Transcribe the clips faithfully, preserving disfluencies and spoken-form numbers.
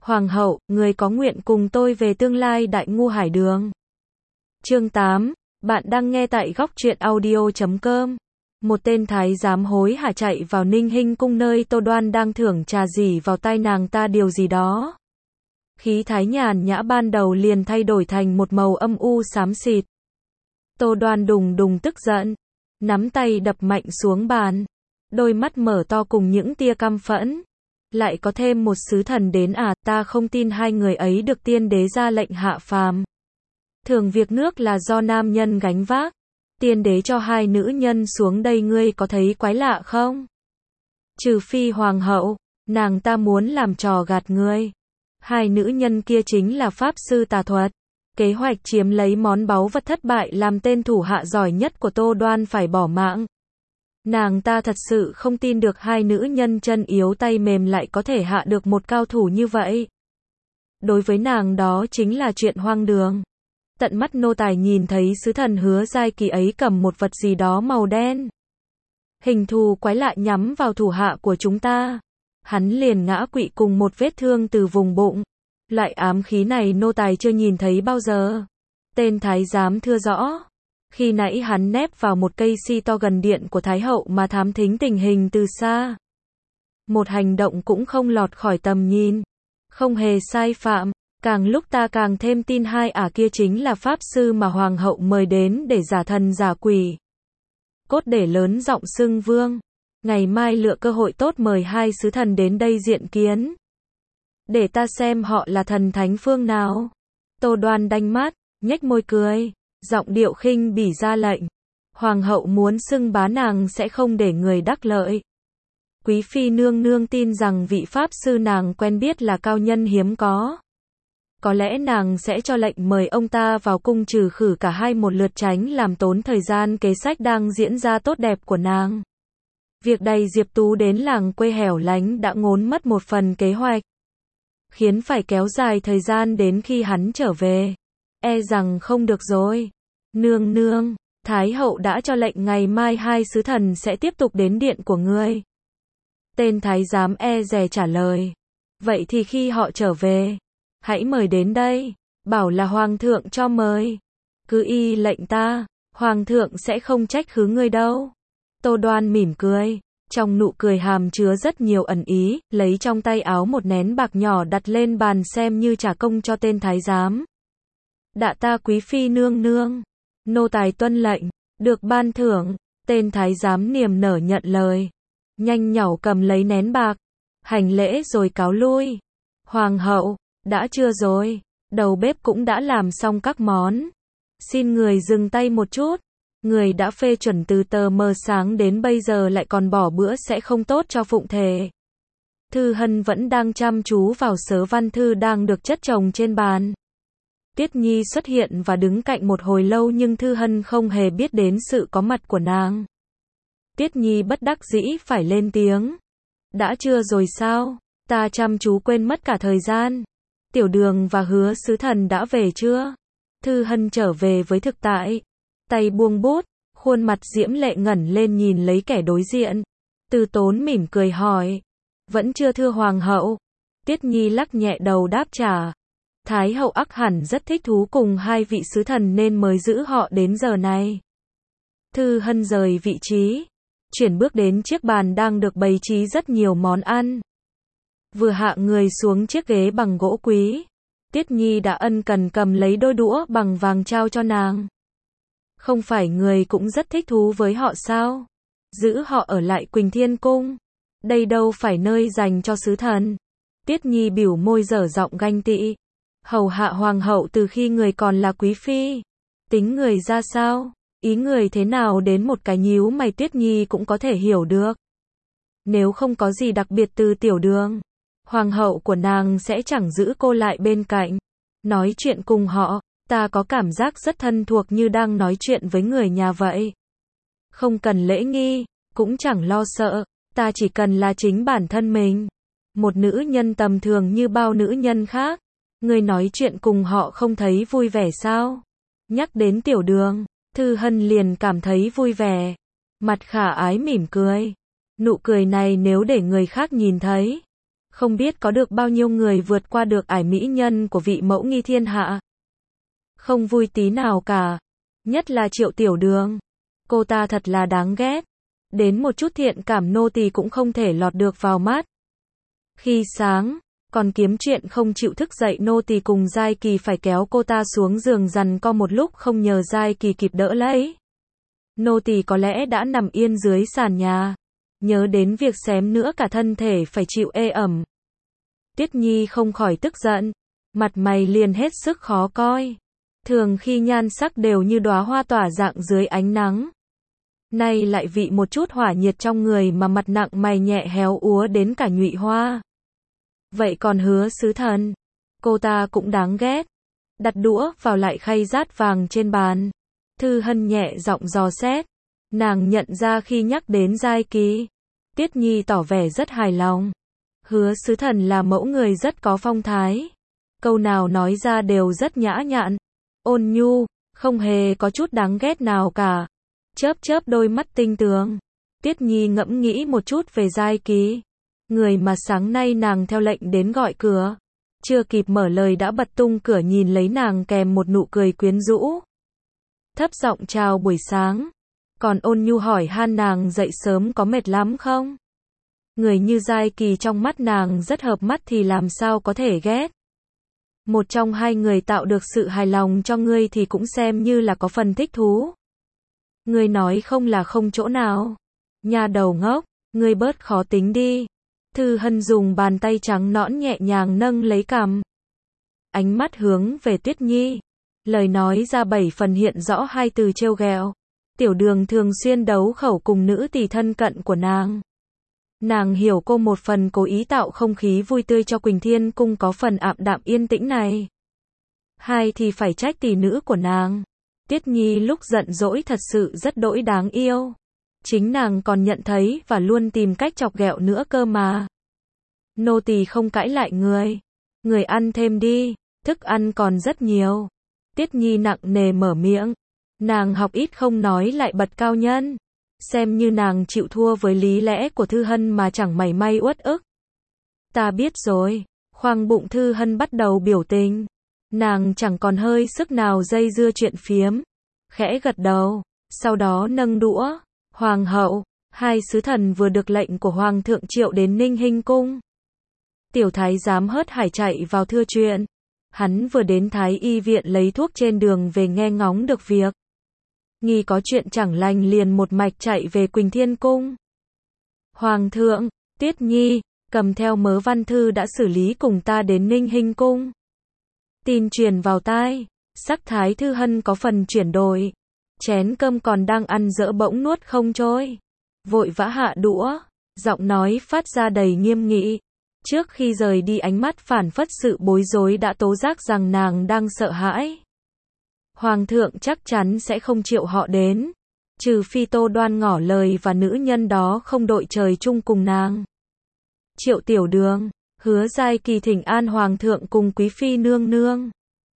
Hoàng hậu, người có nguyện cùng tôi về tương lai đại ngu hải đường. Chương tám, bạn đang nghe tại góc truyện audio chấm com. Một tên thái giám hối hả chạy vào Ninh Hinh cung nơi Tô Đoan đang thưởng trà dỉ vào tai nàng ta điều gì đó. Khí thái nhàn nhã ban đầu liền thay đổi thành một màu âm u xám xịt. Tô Đoan đùng đùng tức giận, nắm tay đập mạnh xuống bàn, đôi mắt mở to cùng những tia căm phẫn. Lại có thêm một sứ thần đến à, ta không tin hai người ấy được tiên đế ra lệnh hạ phàm. Thường việc nước là do nam nhân gánh vác. Tiên đế cho hai nữ nhân xuống đây, ngươi có thấy quái lạ không? Trừ phi hoàng hậu, nàng ta muốn làm trò gạt ngươi. Hai nữ nhân kia chính là pháp sư tà thuật. Kế hoạch chiếm lấy món báu vật thất bại làm tên thủ hạ giỏi nhất của Tô Đoan phải bỏ mạng. Nàng ta thật sự không tin được hai nữ nhân chân yếu tay mềm lại có thể hạ được một cao thủ như vậy. Đối với nàng đó chính là chuyện hoang đường. Tận mắt nô tài nhìn thấy sứ thần Hứa Giai Kỳ ấy cầm một vật gì đó màu đen. Hình thù quái lạ nhắm vào thủ hạ của chúng ta. Hắn liền ngã quỵ cùng một vết thương từ vùng bụng. Loại ám khí này nô tài chưa nhìn thấy bao giờ. Tên thái giám thưa rõ. Khi nãy hắn nép vào một cây si to gần điện của Thái hậu mà thám thính tình hình từ xa. Một hành động cũng không lọt khỏi tầm nhìn. Không hề sai phạm. Càng lúc ta càng thêm tin hai ả kia chính là pháp sư mà hoàng hậu mời đến để giả thần giả quỷ. Cốt để lớn giọng xưng vương. Ngày mai lựa cơ hội tốt mời hai sứ thần đến đây diện kiến. Để ta xem họ là thần thánh phương nào. Tô Đoan đanh mắt, nhếch môi cười, giọng điệu khinh bỉ ra lệnh. Hoàng hậu muốn xưng bá nàng sẽ không để người đắc lợi. Quý phi nương nương tin rằng vị pháp sư nàng quen biết là cao nhân hiếm có. Có lẽ nàng sẽ cho lệnh mời ông ta vào cung trừ khử cả hai một lượt, tránh làm tốn thời gian kế sách đang diễn ra tốt đẹp của nàng. Việc đầy Diệp Tú đến làng quê hẻo lánh đã ngốn mất một phần kế hoạch, khiến phải kéo dài thời gian đến khi hắn trở về. E rằng không được rồi. Nương nương, Thái hậu đã cho lệnh ngày mai hai sứ thần sẽ tiếp tục đến điện của ngươi. Tên thái giám e dè trả lời. Vậy thì khi họ trở về, hãy mời đến đây, bảo là hoàng thượng cho mời. Cứ y lệnh ta, hoàng thượng sẽ không trách khứ ngươi đâu. Tô Đoan mỉm cười, trong nụ cười hàm chứa rất nhiều ẩn ý, lấy trong tay áo một nén bạc nhỏ đặt lên bàn xem như trả công cho tên thái giám. Đạ ta quý phi nương nương, nô tài tuân lệnh, được ban thưởng. Tên thái giám niềm nở nhận lời, nhanh nhảu cầm lấy nén bạc, hành lễ rồi cáo lui. Hoàng hậu, đã trưa rồi, đầu bếp cũng đã làm xong các món. Xin người dừng tay một chút. Người đã phê chuẩn từ tờ mờ sáng đến bây giờ lại còn bỏ bữa sẽ không tốt cho phụng thể. Thư Hân vẫn đang chăm chú vào sớ văn thư đang được chất chồng trên bàn. Tiết Nhi xuất hiện và đứng cạnh một hồi lâu nhưng Thư Hân không hề biết đến sự có mặt của nàng. Tiết Nhi bất đắc dĩ phải lên tiếng. Đã trưa rồi sao? Ta chăm chú quên mất cả thời gian. Tiểu Đường và Hứa sứ thần đã về chưa? Thư Hân trở về với thực tại. Tay buông bút, khuôn mặt diễm lệ ngẩng lên nhìn lấy kẻ đối diện. Từ Tốn mỉm cười hỏi. Vẫn chưa thưa hoàng hậu. Tiết Nhi lắc nhẹ đầu đáp trả. Thái hậu ắt hẳn rất thích thú cùng hai vị sứ thần nên mới giữ họ đến giờ này. Thư Hân rời vị trí, chuyển bước đến chiếc bàn đang được bày trí rất nhiều món ăn. Vừa hạ người xuống chiếc ghế bằng gỗ quý, Tiết Nhi đã ân cần cầm lấy đôi đũa bằng vàng trao cho nàng. Không phải người cũng rất thích thú với họ sao? Giữ họ ở lại Quỳnh Thiên Cung. Đây đâu phải nơi dành cho sứ thần. Tiết Nhi biểu môi dở giọng ganh tị. Hầu hạ hoàng hậu từ khi người còn là quý phi. Tính người ra sao? Ý người thế nào đến một cái nhíu mày Tiết Nhi cũng có thể hiểu được. Nếu không có gì đặc biệt từ Tiểu Đường, hoàng hậu của nàng sẽ chẳng giữ cô lại bên cạnh. Nói chuyện cùng họ, ta có cảm giác rất thân thuộc như đang nói chuyện với người nhà vậy. Không cần lễ nghi, cũng chẳng lo sợ, ta chỉ cần là chính bản thân mình. Một nữ nhân tầm thường như bao nữ nhân khác. Người nói chuyện cùng họ không thấy vui vẻ sao? Nhắc đến Tiểu Đường, Thư Hân liền cảm thấy vui vẻ. Mặt khả ái mỉm cười. Nụ cười này nếu để người khác nhìn thấy, Không biết có được bao nhiêu người vượt qua được ải mỹ nhân của vị mẫu nghi thiên hạ. Không vui tí nào cả. Nhất là Triệu Tiểu Đường. Cô ta thật là đáng ghét. Đến một chút thiện cảm nô tỳ cũng không thể lọt được vào mắt. Khi sáng, còn kiếm chuyện không chịu thức dậy nô tỳ cùng Giai Kỳ phải kéo cô ta xuống giường giằng co một lúc không nhờ Giai Kỳ kịp đỡ lấy. Nô tỳ có lẽ đã nằm yên dưới sàn nhà. Nhớ đến việc xém nữa cả thân thể phải chịu ê ẩm. Tuyết Nhi không khỏi tức giận. Mặt mày liền hết sức khó coi. Thường khi nhan sắc đều như đóa hoa tỏa dạng dưới ánh nắng. Nay lại vị một chút hỏa nhiệt trong người mà mặt nặng mày nhẹ héo úa đến cả nhụy hoa. Vậy còn Hứa Sứ Thần, cô ta cũng đáng ghét. Đặt đũa vào lại khay rát vàng trên bàn. Thư Hân nhẹ giọng dò xét. Nàng nhận ra khi nhắc đến Giai Kỳ. Tuyết Nhi tỏ vẻ rất hài lòng. Hứa Sứ Thần là mẫu người rất có phong thái. Câu nào nói ra đều rất nhã nhặn, ôn nhu, không hề có chút đáng ghét nào cả. Chớp chớp đôi mắt tinh tường. Tuyết Nhi ngẫm nghĩ một chút về Giai Kỳ. Người mà sáng nay nàng theo lệnh đến gọi cửa. Chưa kịp mở lời đã bật tung cửa nhìn lấy nàng kèm một nụ cười quyến rũ. Thấp giọng chào buổi sáng. Còn ôn nhu hỏi han nàng dậy sớm có mệt lắm không? Người như Giai Kỳ trong mắt nàng rất hợp mắt thì làm sao có thể ghét. Một trong hai người tạo được sự hài lòng cho ngươi thì cũng xem như là có phần thích thú. Ngươi nói không là không chỗ nào. Nhà đầu ngốc, ngươi bớt khó tính đi. Thư Hân dùng bàn tay trắng nõn nhẹ nhàng nâng lấy cằm. Ánh mắt hướng về Tuyết Nhi. Lời nói ra bảy phần hiện rõ hai từ trêu ghẹo. Tiểu Đường thường xuyên đấu khẩu cùng nữ tỳ thân cận của nàng. Nàng hiểu cô một phần cố ý tạo không khí vui tươi cho Quỳnh Thiên Cung có phần ảm đạm yên tĩnh này. Hai thì phải trách tỷ nữ của nàng. Tuyết Nhi lúc giận dỗi thật sự rất đỗi đáng yêu. Chính nàng còn nhận thấy và luôn tìm cách chọc ghẹo nữa cơ mà. Nô tỳ không cãi lại người. Người ăn thêm đi, thức ăn còn rất nhiều. Tuyết Nhi nặng nề mở miệng. Nàng học ít không nói lại bật cao nhân. Xem như nàng chịu thua với lý lẽ của Thư Hân mà chẳng mảy may uất ức. Ta biết rồi. Khoang bụng Thư Hân bắt đầu biểu tình. Nàng chẳng còn hơi sức nào dây dưa chuyện phiếm. Khẽ gật đầu. Sau đó nâng đũa. Hoàng hậu, hai sứ thần vừa được lệnh của Hoàng thượng triệu đến Ninh Hinh Cung. Tiểu thái giám hớt hải chạy vào thưa chuyện. Hắn vừa đến Thái y viện lấy thuốc trên đường về nghe ngóng được việc. Nghi có chuyện chẳng lành liền một mạch chạy về Quỳnh Thiên Cung. Hoàng thượng, Tuyết Nhi, cầm theo mớ văn thư đã xử lý cùng ta đến Ninh Hinh Cung. Tin truyền vào tai, sắc thái Thư Hân có phần chuyển đổi. Chén cơm còn đang ăn dỡ bỗng nuốt không trôi. Vội vã hạ đũa, giọng nói phát ra đầy nghiêm nghị. Trước khi rời đi ánh mắt phản phất sự bối rối đã tố giác rằng nàng đang sợ hãi. Hoàng thượng chắc chắn sẽ không triệu họ đến. Trừ phi Tô Đoan ngỏ lời và nữ nhân đó không đội trời chung cùng nàng. Triệu Tiểu Đường, Hứa Giai Kỳ thỉnh an Hoàng thượng cùng Quý Phi nương nương.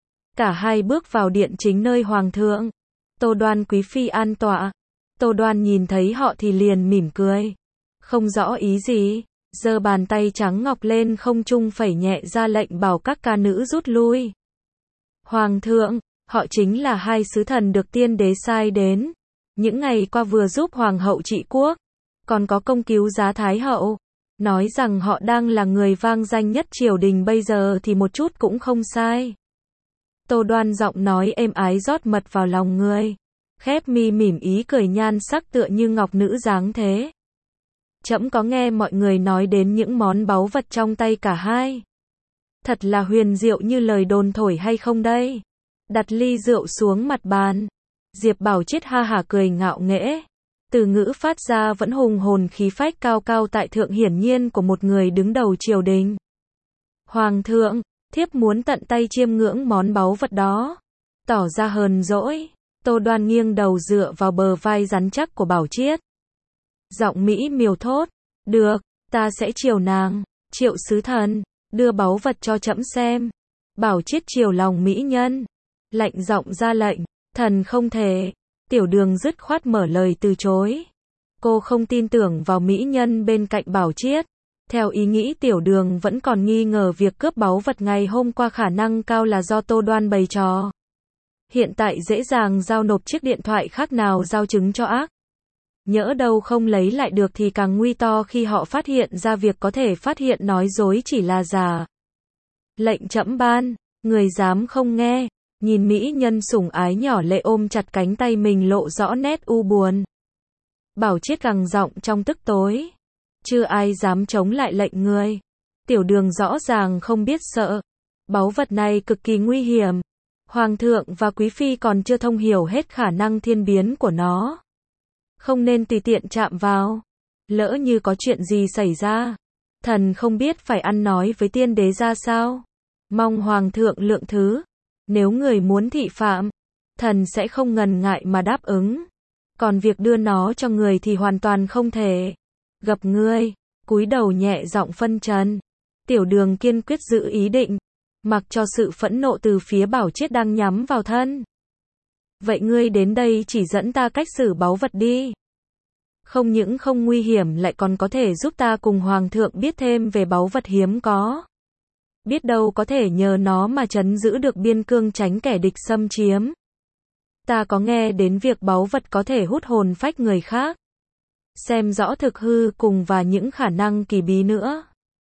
Cả hai bước vào điện chính nơi Hoàng thượng. Tô Đoan Quý Phi an tọa. Tô Đoan nhìn thấy họ thì liền mỉm cười. Không rõ ý gì, giơ bàn tay trắng ngọc lên không trung phẩy nhẹ ra lệnh bảo các ca nữ rút lui. Hoàng thượng, họ chính là hai sứ thần được tiên đế sai đến. Những ngày qua vừa giúp Hoàng hậu trị quốc, còn có công cứu giá Thái hậu. Nói rằng họ đang là người vang danh nhất triều đình bây giờ thì một chút cũng không sai. Tô Đoan giọng nói êm ái rót mật vào lòng người. Khép mi mỉm ý cười nhan sắc tựa như ngọc nữ dáng thế. Trẫm có nghe mọi người nói đến những món báu vật trong tay cả hai. Thật là huyền diệu như lời đồn thổi hay không đây? Đặt ly rượu xuống mặt bàn. Diệp Bảo Chiết ha hả cười ngạo nghễ. Từ ngữ phát ra vẫn hùng hồn khí phách cao cao tại thượng hiển nhiên của một người đứng đầu triều đình. Hoàng thượng, thiếp muốn tận tay chiêm ngưỡng món báu vật đó. Tỏ ra hờn dỗi. Tô Đoan nghiêng đầu dựa vào bờ vai rắn chắc của Bảo Chiết. Giọng mỹ miều thốt. Được, ta sẽ chiều nàng. Triệu sứ thần, đưa báu vật cho trẫm xem. Bảo Chiết chiều lòng mỹ nhân. Lạnh giọng ra lệnh. Thần không thể. Tiểu Đường dứt khoát mở lời từ chối. Cô không tin tưởng vào mỹ nhân bên cạnh Bảo Chiết. Theo ý nghĩ Tiểu Đường vẫn còn nghi ngờ việc cướp báu vật ngày hôm qua khả năng cao là do Tô Đoan bày trò. Hiện tại dễ dàng giao nộp chiếc điện thoại khác nào giao chứng cho ác. Nhỡ đâu không lấy lại được thì càng nguy to khi họ phát hiện ra việc có thể phát hiện nói dối chỉ là giả. Lệnh trẫm ban, người dám không nghe. Nhìn mỹ nhân sủng ái nhỏ lệ ôm chặt cánh tay mình lộ rõ nét u buồn. Bảo Chiết gằn giọng trong tức tối. Chưa ai dám chống lại lệnh ngươi. Tiểu Đường rõ ràng không biết sợ. Báu vật này cực kỳ nguy hiểm. Hoàng thượng và quý phi còn chưa thông hiểu hết khả năng thiên biến của nó. Không nên tùy tiện chạm vào. Lỡ như có chuyện gì xảy ra, thần không biết phải ăn nói với tiên đế ra sao. Mong hoàng thượng lượng thứ. Nếu người muốn thị phạm, thần sẽ không ngần ngại mà đáp ứng. Còn việc đưa nó cho người thì hoàn toàn không thể. Gặp ngươi, cúi đầu nhẹ giọng phân trần. Tiểu Đường kiên quyết giữ ý định, mặc cho sự phẫn nộ từ phía Bảo Chiết đang nhắm vào thân. Vậy ngươi đến đây chỉ dẫn ta cách xử báu vật đi. Không những không nguy hiểm lại còn có thể giúp ta cùng hoàng thượng biết thêm về báu vật hiếm có. Biết đâu có thể nhờ nó mà trấn giữ được biên cương tránh kẻ địch xâm chiếm. Ta có nghe đến việc báu vật có thể hút hồn phách người khác. Xem rõ thực hư cùng và những khả năng kỳ bí nữa.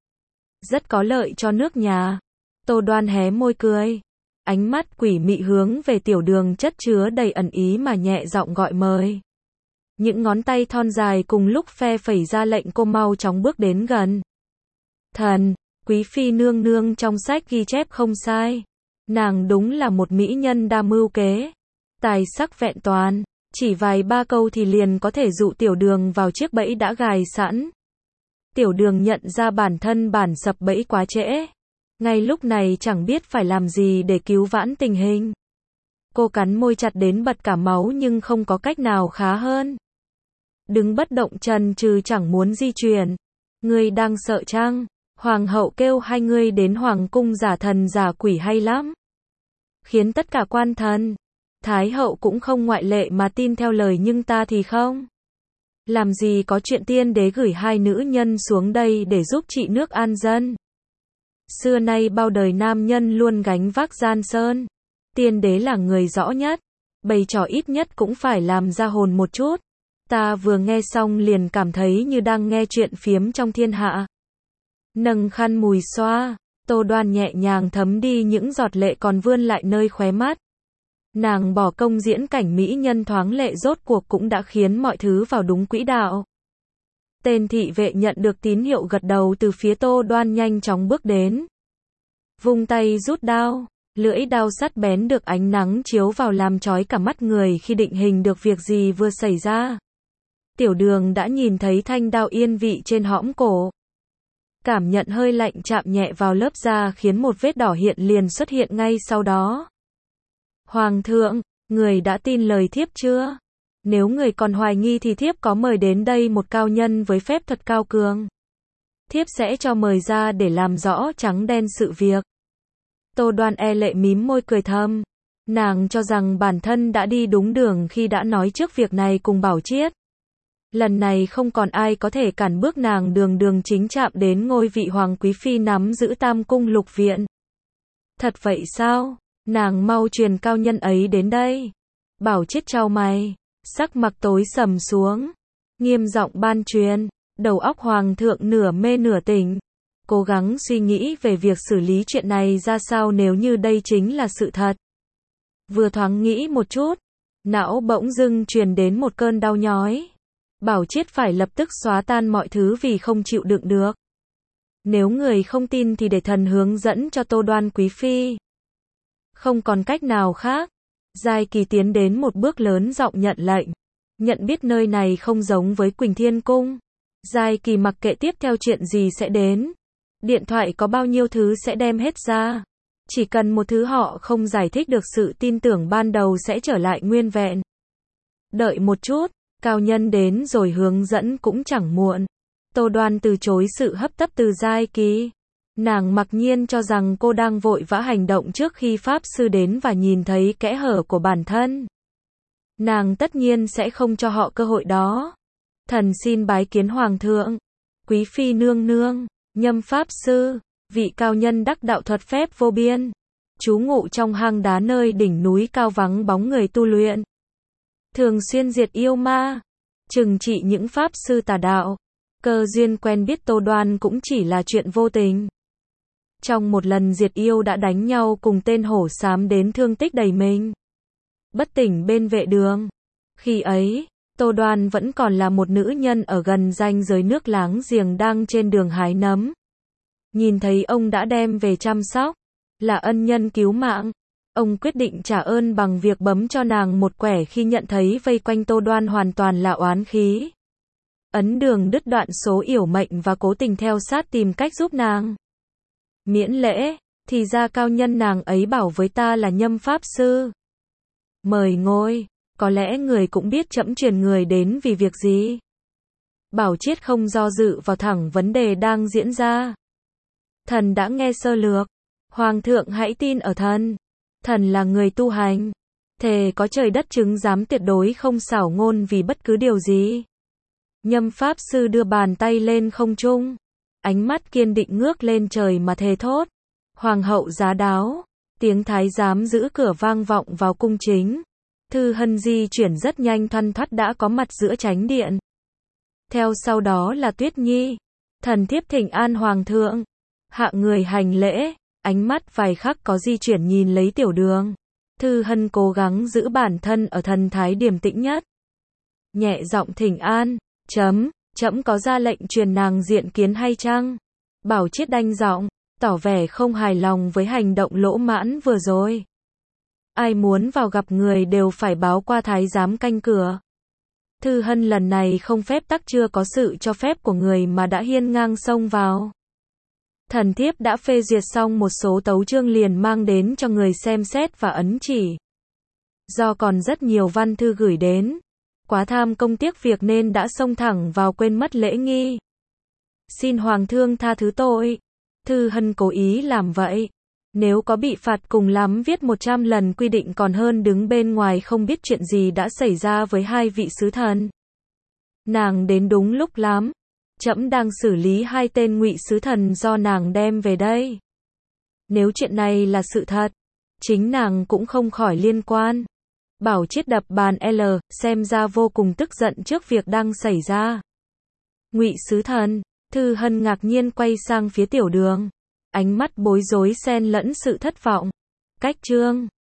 Rất có lợi cho nước nhà. Tô Đoan hé môi cười. Ánh mắt quỷ mị hướng về Tiểu Đường chất chứa đầy ẩn ý mà nhẹ giọng gọi mời. Những ngón tay thon dài cùng lúc phe phẩy ra lệnh cô mau chóng bước đến gần. Thần, quý phi nương nương trong sách ghi chép không sai. Nàng đúng là một mỹ nhân đa mưu kế. Tài sắc vẹn toàn. Chỉ vài ba câu thì liền có thể dụ Tiểu Đường vào chiếc bẫy đã gài sẵn. Tiểu Đường nhận ra bản thân bản sập bẫy quá trễ. Ngay lúc này chẳng biết phải làm gì để cứu vãn tình hình. Cô cắn môi chặt đến bật cả máu nhưng không có cách nào khá hơn. Đứng bất động chần chừ chẳng muốn di chuyển. Ngươi đang sợ chăng? Hoàng hậu kêu hai ngươi đến hoàng cung giả thần giả quỷ hay lắm. Khiến tất cả quan thần, thái hậu cũng không ngoại lệ mà tin theo lời, nhưng ta thì không. Làm gì có chuyện tiên đế gửi hai nữ nhân xuống đây để giúp trị nước an dân. Xưa nay bao đời nam nhân luôn gánh vác gian sơn. Tiên đế là người rõ nhất. Bày trò ít nhất cũng phải làm ra hồn một chút. Ta vừa nghe xong liền cảm thấy như đang nghe chuyện phiếm trong thiên hạ. Nâng khăn mùi xoa, Tô Đoan nhẹ nhàng thấm đi những giọt lệ còn vươn lại nơi khóe mắt. Nàng bỏ công diễn cảnh mỹ nhân thoáng lệ rốt cuộc cũng đã khiến mọi thứ vào đúng quỹ đạo. Tên thị vệ nhận được tín hiệu gật đầu từ phía Tô Đoan nhanh chóng bước đến. Vung tay rút đao, lưỡi đao sắt bén được ánh nắng chiếu vào làm chói cả mắt người khi định hình được việc gì vừa xảy ra. Tiểu Đường đã nhìn thấy thanh đao yên vị trên hõm cổ. Cảm nhận hơi lạnh chạm nhẹ vào lớp da khiến một vết đỏ hiện liền xuất hiện ngay sau đó. Hoàng thượng, người đã tin lời thiếp chưa? Nếu người còn hoài nghi thì thiếp có mời đến đây một cao nhân với phép thuật cao cường. Thiếp sẽ cho mời ra để làm rõ trắng đen sự việc. Tô Đoan e lệ mím môi cười thầm. Nàng cho rằng bản thân đã đi đúng đường khi đã nói trước việc này cùng Bảo Chiết. Lần này không còn ai có thể cản bước nàng đường đường chính chạm đến ngôi vị hoàng quý phi nắm giữ tam cung lục viện. Thật vậy sao? Nàng mau truyền cao nhân ấy đến đây. Bảo Chiết chau mày, sắc mặt tối sầm xuống, nghiêm giọng ban truyền. Đầu óc hoàng thượng nửa mê nửa tỉnh, cố gắng suy nghĩ về việc xử lý chuyện này ra sao nếu như đây chính là sự thật. Vừa thoáng nghĩ một chút, não bỗng dưng truyền đến một cơn đau nhói. Bảo Chiết phải lập tức xóa tan mọi thứ vì không chịu đựng được. Nếu người không tin thì để thần hướng dẫn cho Tô Đoan quý phi. Không còn cách nào khác. Giai Kỳ tiến đến một bước lớn giọng nhận lệnh. Nhận biết nơi này không giống với Quỳnh Thiên Cung. Giai Kỳ mặc kệ tiếp theo chuyện gì sẽ đến. Điện thoại có bao nhiêu thứ sẽ đem hết ra. Chỉ cần một thứ họ không giải thích được, sự tin tưởng ban đầu sẽ trở lại nguyên vẹn. Đợi một chút, cao nhân đến rồi hướng dẫn cũng chẳng muộn. Tô Đoan từ chối sự hấp tấp từ Giai Kỳ. Nàng mặc nhiên cho rằng cô đang vội vã hành động trước khi Pháp Sư đến và nhìn thấy kẽ hở của bản thân. Nàng tất nhiên sẽ không cho họ cơ hội đó. Thần xin bái kiến Hoàng thượng. Quý phi nương nương. Nhâm Pháp Sư, vị cao nhân đắc đạo thuật phép vô biên, trú ngụ trong hang đá nơi đỉnh núi cao vắng bóng người tu luyện. Thường xuyên diệt yêu ma, trừng trị những pháp sư tà đạo. Cơ duyên quen biết Tô Đoan cũng chỉ là chuyện vô tình. Trong một lần diệt yêu đã đánh nhau cùng tên hổ xám đến thương tích đầy mình, bất tỉnh bên vệ đường. Khi ấy, Tô Đoan vẫn còn là một nữ nhân ở gần ranh giới nước láng giềng đang trên đường hái nấm. Nhìn thấy ông đã đem về chăm sóc, là ân nhân cứu mạng, ông quyết định trả ơn bằng việc bấm cho nàng một quẻ khi nhận thấy vây quanh Tô Đoan hoàn toàn là oán khí. Ấn đường đứt đoạn số yểu mệnh và cố tình theo sát tìm cách giúp nàng. Miễn lễ, thì ra cao nhân nàng ấy bảo với ta là Nhâm Pháp Sư. Mời ngồi, có lẽ người cũng biết trẫm truyền người đến vì việc gì. Bảo Chiết không do dự vào thẳng vấn đề đang diễn ra. Thần đã nghe sơ lược, Hoàng thượng hãy tin ở thần. Thần là người tu hành, thề có trời đất chứng giám tuyệt đối không xảo ngôn vì bất cứ điều gì. Nhâm Pháp Sư đưa bàn tay lên không trung, ánh mắt kiên định ngước lên trời mà thề thốt. Hoàng hậu giá đáo, tiếng thái giám giữ cửa vang vọng vào cung chính. Thư Hân di chuyển rất nhanh thoăn thoắt đã có mặt giữa chánh điện. Theo sau đó là Tuyết Nhi. Thần thiếp thỉnh an Hoàng thượng. Hạ người hành lễ, ánh mắt vài khắc có di chuyển nhìn lấy Tiểu Đường. Thư Hân cố gắng giữ bản thân ở thần thái điềm tĩnh nhất. Nhẹ giọng thỉnh an, chấm, trẫm có ra lệnh truyền nàng diện kiến hay chăng? Bảo Chiết đanh giọng, tỏ vẻ không hài lòng với hành động lỗ mãn vừa rồi. Ai muốn vào gặp người đều phải báo qua thái giám canh cửa. Thư Hân lần này không phép tắc chưa có sự cho phép của người mà đã hiên ngang xông vào. Thần thiếp đã phê duyệt xong một số tấu chương liền mang đến cho người xem xét và ấn chỉ. Do còn rất nhiều văn thư gửi đến, quá tham công tiếc việc nên đã xông thẳng vào quên mất lễ nghi. Xin Hoàng thương tha thứ tội. Thư Hân cố ý làm vậy. Nếu có bị phạt cùng lắm viết một trăm lần quy định còn hơn đứng bên ngoài không biết chuyện gì đã xảy ra với hai vị sứ thần. Nàng đến đúng lúc lắm. Trẫm đang xử lý hai tên ngụy sứ thần do nàng đem về đây. Nếu chuyện này là sự thật, chính nàng cũng không khỏi liên quan. Bảo Chiết đập bàn L, xem ra vô cùng tức giận trước việc đang xảy ra. Ngụy sứ thần, Thư Hân ngạc nhiên quay sang phía Tiểu Đường. Ánh mắt bối rối xen lẫn sự thất vọng. Cách chương